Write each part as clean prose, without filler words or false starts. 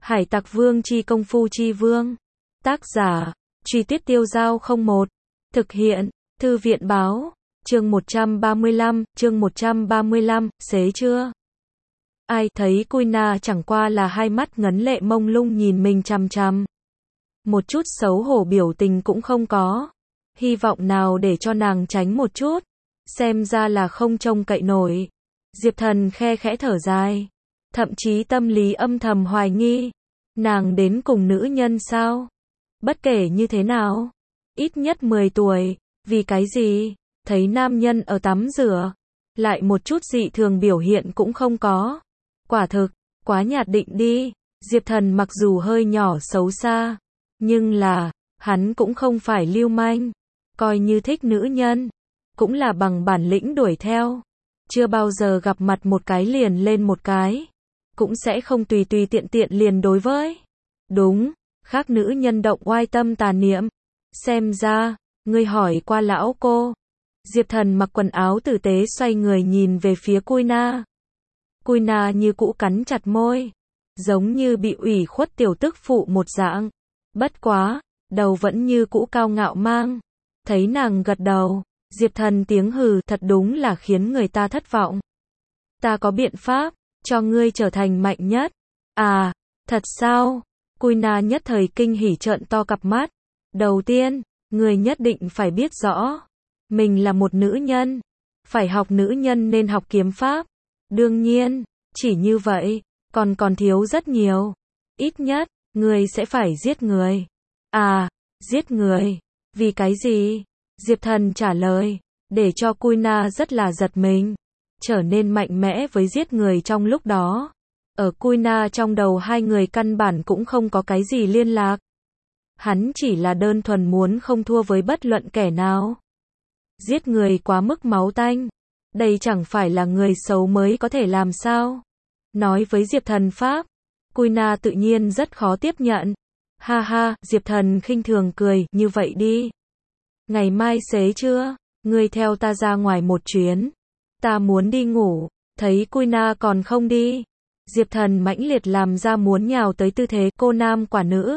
Hải Tặc Vương chi công phu chi vương. Tác giả, Truy Tuyết Tiêu Dao 01. Thực hiện, Thư viện báo. Chương 135, xế chưa? Ai thấy Kuina chẳng qua là hai mắt ngấn lệ mông lung nhìn mình chằm chằm. Một chút xấu hổ biểu tình cũng không có. Hy vọng nào để cho nàng tránh một chút. Xem ra là không trông cậy nổi. Diệp Thần khe khẽ thở dài. Thậm chí tâm lý âm thầm hoài nghi. Nàng đến cùng nữ nhân sao? Bất kể như thế nào. Ít nhất 10 tuổi. Vì cái gì? Thấy nam nhân ở tắm rửa. Lại một chút dị thường biểu hiện cũng không có. Quả thực, quá nhạt định đi. Diệp Thần mặc dù hơi nhỏ xấu xa. Nhưng là, hắn cũng không phải lưu manh. Coi như thích nữ nhân. Cũng là bằng bản lĩnh đuổi theo. Chưa bao giờ gặp mặt một cái liền lên một cái. Cũng sẽ không tùy tùy tiện tiện liền đối với. Đúng, khác nữ nhân động oai tâm tà niệm. Xem ra, ngươi hỏi qua lão cô. Diệp Thần mặc quần áo tử tế xoay người nhìn về phía Kuina. Kuina như cũ cắn chặt môi. Giống như bị ủy khuất tiểu tức phụ một dạng. Bất quá, đầu vẫn như cũ cao ngạo mang. Thấy nàng gật đầu. Diệp Thần tiếng hừ thật đúng là khiến người ta thất vọng. Ta có biện pháp, cho ngươi trở thành mạnh nhất. À, thật sao? Kuina nhất thời kinh hỉ trợn to cặp mắt. Đầu tiên, ngươi nhất định phải biết rõ. Mình là một nữ nhân. Phải học nữ nhân nên học kiếm pháp. Đương nhiên, chỉ như vậy, còn thiếu rất nhiều. Ít nhất, ngươi sẽ phải giết người. À, giết người. Vì cái gì? Diệp Thần trả lời, để cho Kuina rất là giật mình. Trở nên mạnh mẽ với giết người trong lúc đó. Ở Kuina trong đầu hai người căn bản cũng không có cái gì liên lạc. Hắn chỉ là đơn thuần muốn không thua với bất luận kẻ nào. Giết người quá mức máu tanh. Đây chẳng phải là người xấu mới có thể làm sao. Nói với Diệp Thần pháp. Kuina tự nhiên rất khó tiếp nhận. Ha ha, Diệp Thần khinh thường cười, như vậy đi. Ngày mai xế chưa? Ngươi theo ta ra ngoài một chuyến. Ta muốn đi ngủ. Thấy Kuina còn không đi. Diệp Thần mãnh liệt làm ra muốn nhào tới tư thế cô nam quả nữ.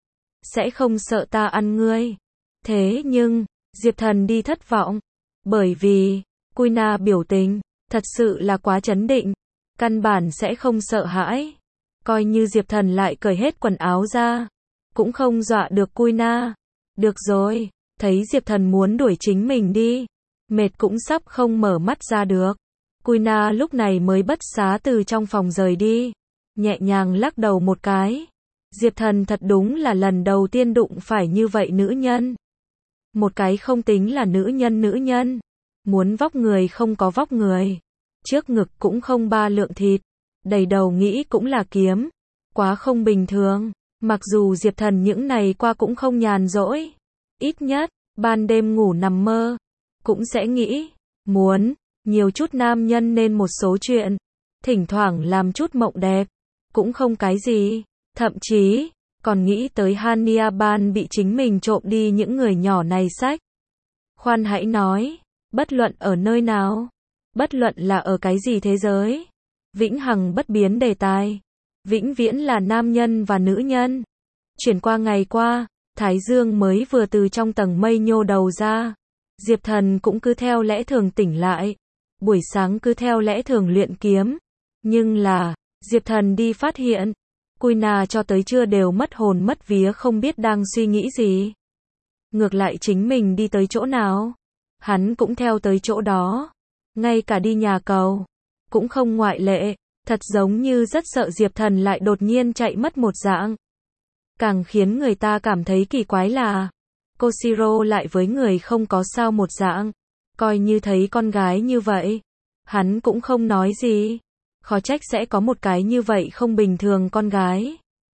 Sẽ không sợ ta ăn ngươi. Thế nhưng, Diệp Thần đi thất vọng. Bởi vì, Kuina biểu tình, thật sự là quá trấn định. Căn bản sẽ không sợ hãi. Coi như Diệp Thần lại cởi hết quần áo ra. Cũng không dọa được Kuina. Được rồi. Thấy Diệp Thần muốn đuổi chính mình đi. Mệt cũng sắp không mở mắt ra được. Kuina lúc này mới bất xá từ trong phòng rời đi. Nhẹ nhàng lắc đầu một cái. Diệp Thần thật đúng là lần đầu tiên đụng phải như vậy nữ nhân. Một cái không tính là nữ nhân. Muốn vóc người không có vóc người. Trước ngực cũng không ba lượng thịt. Đầy đầu nghĩ cũng là kiếm. Quá không bình thường. Mặc dù Diệp Thần những này qua cũng không nhàn rỗi. Ít nhất, ban đêm ngủ nằm mơ. Cũng sẽ nghĩ. Muốn, nhiều chút nam nhân nên một số chuyện. Thỉnh thoảng làm chút mộng đẹp. Cũng không cái gì. Thậm chí, còn nghĩ tới Hania Ban bị chính mình trộm đi những người nhỏ này sách. Khoan hãy nói. Bất luận ở nơi nào. Bất luận là ở cái gì thế giới. Vĩnh hằng bất biến đề tài. Vĩnh viễn là nam nhân và nữ nhân. Chuyển qua ngày qua. Thái Dương mới vừa từ trong tầng mây nhô đầu ra. Diệp Thần cũng cứ theo lẽ thường tỉnh lại. Buổi sáng cứ theo lẽ thường luyện kiếm. Nhưng là, Diệp Thần đi phát hiện. Kuina cho tới trưa đều mất hồn mất vía không biết đang suy nghĩ gì. Ngược lại chính mình đi tới chỗ nào. Hắn cũng theo tới chỗ đó. Ngay cả đi nhà cầu. Cũng không ngoại lệ. Thật giống như rất sợ Diệp Thần lại đột nhiên chạy mất một dạng. Càng khiến người ta cảm thấy kỳ quái là Koshiro lại với người không có sao một dạng. Coi như thấy con gái như vậy. Hắn cũng không nói gì. Khó trách sẽ có một cái như vậy không bình thường con gái.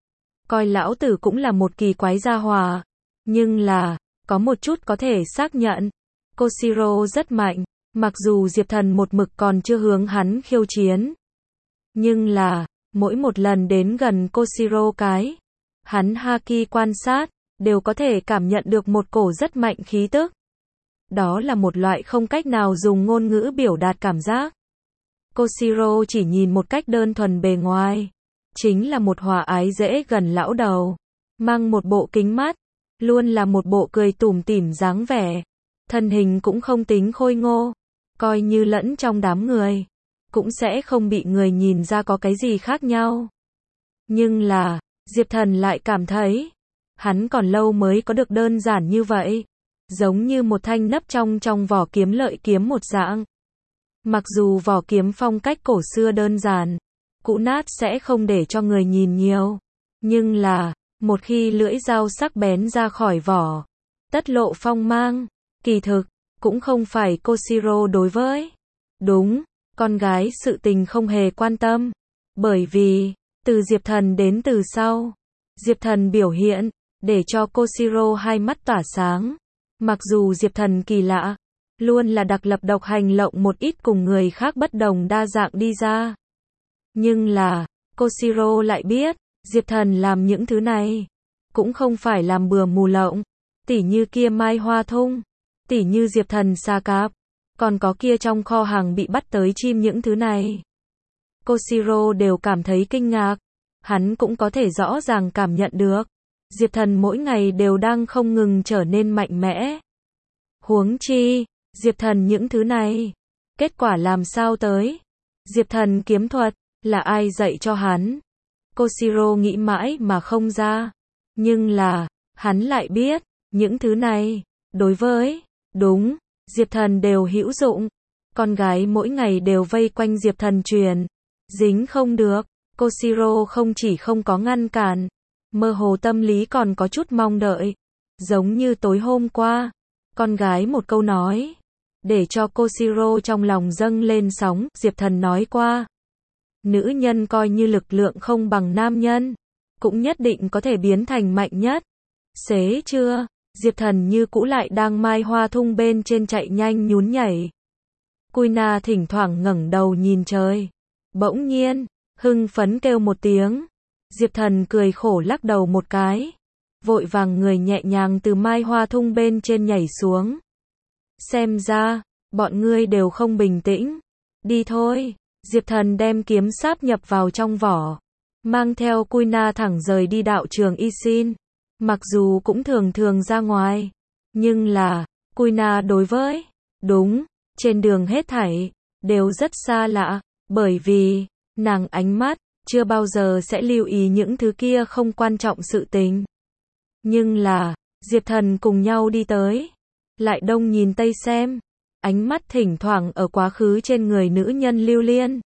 Coi lão tử cũng là một kỳ quái gia hỏa. Nhưng là, có một chút có thể xác nhận. Koshiro rất mạnh. Mặc dù Diệp Thần một mực còn chưa hướng hắn khiêu chiến. Nhưng là, mỗi một lần đến gần Koshiro cái. Hắn haki quan sát, đều có thể cảm nhận được một cổ rất mạnh khí tức. Đó là một loại không cách nào dùng ngôn ngữ biểu đạt cảm giác. Koshiro chỉ nhìn một cách đơn thuần bề ngoài. chính là một hòa ái dễ gần lão đầu, mang một bộ kính mắt, luôn là một bộ cười tủm tỉm dáng vẻ, thân hình cũng không tính khôi ngô, coi như lẫn trong đám người, cũng sẽ không bị người nhìn ra có cái gì khác nhau. Nhưng là, Diệp Thần lại cảm thấy, hắn còn lâu mới có được đơn giản như vậy, giống như một thanh nấp trong vỏ kiếm lợi kiếm một dạng. Mặc dù vỏ kiếm phong cách cổ xưa đơn giản, cũ nát sẽ không để cho người nhìn nhiều, nhưng là, một khi lưỡi dao sắc bén ra khỏi vỏ, tất lộ phong mang, kỳ thực, cũng không phải Koshiro đối với. Đúng, con gái sự tình không hề quan tâm, bởi vì, từ Diệp Thần đến từ sau, Diệp Thần biểu hiện, để cho Koshiro hai mắt tỏa sáng. Mặc dù Diệp Thần kỳ lạ, luôn là đặc lập độc hành lộng một ít cùng người khác bất đồng đa dạng đi ra. Nhưng là, Koshiro lại biết, Diệp Thần làm những thứ này, cũng không phải làm bừa mù lộng, tỉ như kia Mai Hoa Thung, tỉ như Diệp Thần xà cạp, còn có kia trong kho hàng bị bắt tới chim những thứ này. Koshiro đều cảm thấy kinh ngạc, hắn cũng có thể rõ ràng cảm nhận được, Diệp Thần mỗi ngày đều đang không ngừng trở nên mạnh mẽ. Huống chi, Diệp Thần những thứ này, kết quả làm sao tới? Diệp Thần kiếm thuật, là ai dạy cho hắn? Koshiro nghĩ mãi mà không ra. Nhưng là, hắn lại biết, những thứ này, đối với, đúng, Diệp Thần đều hữu dụng. Con gái mỗi ngày đều vây quanh Diệp Thần truyền, dính không được. Koshiro không chỉ không có ngăn cản, mơ hồ tâm lý còn có chút mong đợi. Giống như tối hôm qua, con gái một câu nói, để cho Koshiro trong lòng dâng lên sóng. Diệp Thần nói qua, nữ nhân coi như lực lượng không bằng nam nhân, cũng nhất định có thể biến thành mạnh nhất. Xế chưa, Diệp Thần như cũ lại đang Mai Hoa Thung bên trên chạy nhanh nhún nhảy. Kuina thỉnh thoảng ngẩng đầu nhìn trời. Bỗng nhiên, hưng phấn kêu một tiếng. Diệp Thần cười khổ lắc đầu một cái, vội vàng người nhẹ nhàng từ Mai Hoa Thung bên trên nhảy xuống. Xem ra, bọn ngươi đều không bình tĩnh. Đi thôi. Diệp Thần đem kiếm sáp nhập vào trong vỏ, mang theo Kuina thẳng rời đi đạo trường Ishin. Mặc dù cũng thường thường ra ngoài, nhưng là, Kuina đối với, đúng, trên đường hết thảy, đều rất xa lạ, bởi vì, nàng ánh mắt, chưa bao giờ sẽ lưu ý những thứ kia không quan trọng sự tình. Nhưng là, Diệp Thần cùng nhau đi tới, lại đông nhìn tây xem, ánh mắt thỉnh thoảng ở quá khứ trên người nữ nhân lưu liên.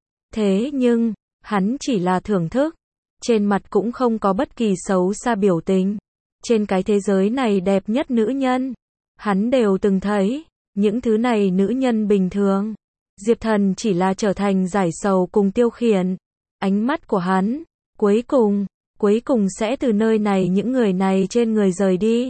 Thế nhưng, hắn chỉ là thưởng thức, trên mặt cũng không có bất kỳ xấu xa biểu tình. Trên cái thế giới này đẹp nhất nữ nhân, hắn đều từng thấy, những thứ này nữ nhân bình thường. Diệp Thần chỉ là trở thành giải sầu cùng tiêu khiển. Ánh mắt của hắn, cuối cùng sẽ từ nơi này những người này trên người rời đi.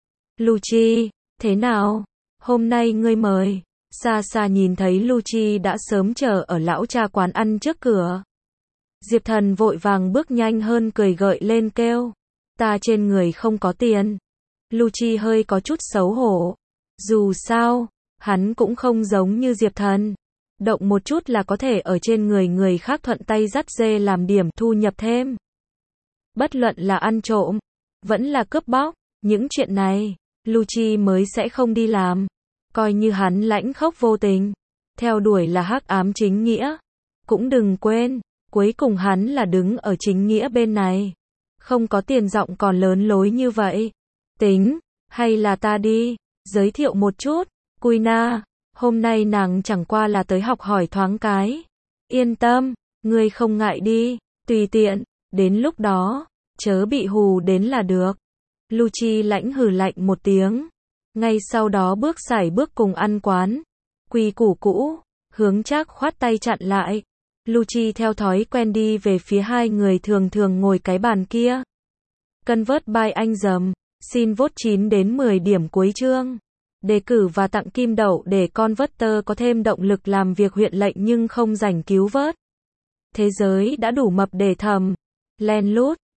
Lucci, thế nào? Hôm nay ngươi mời. Xa xa nhìn thấy Lucci đã sớm chờ ở lão cha quán ăn trước cửa. Diệp Thần vội vàng bước nhanh hơn cười gợi lên kêu. Ta trên người không có tiền. Lucci hơi có chút xấu hổ. Dù sao, hắn cũng không giống như Diệp Thần. Động một chút là có thể ở trên người khác thuận tay dắt dê làm điểm thu nhập thêm. Bất luận là ăn trộm, vẫn là cướp bóc, những chuyện này, Lucci mới sẽ không đi làm. Coi như hắn lãnh khốc vô tình, theo đuổi là hắc ám chính nghĩa. Cũng đừng quên, cuối cùng hắn là đứng ở chính nghĩa bên này. Không có tiền giọng còn lớn lối như vậy. Tính, hay là ta đi, giới thiệu một chút, Kuina, hôm nay nàng chẳng qua là tới học hỏi thoáng cái. Yên tâm, ngươi không ngại đi, tùy tiện, đến lúc đó, chớ bị hù đến là được. Lucci lãnh hừ lạnh một tiếng. Ngay sau đó bước cùng ăn quán. Quy củ cũ, hướng Trác khoát tay chặn lại. Lucci theo thói quen đi về phía hai người thường ngồi cái bàn kia. Convert by anh dầm, xin vote 9 đến 10 điểm cuối chương. Đề cử và tặng kim đậu để Converter có thêm động lực làm việc huyện lệnh nhưng không rảnh cứu vớt. Thế giới đã đủ mập để thầm. Len lút,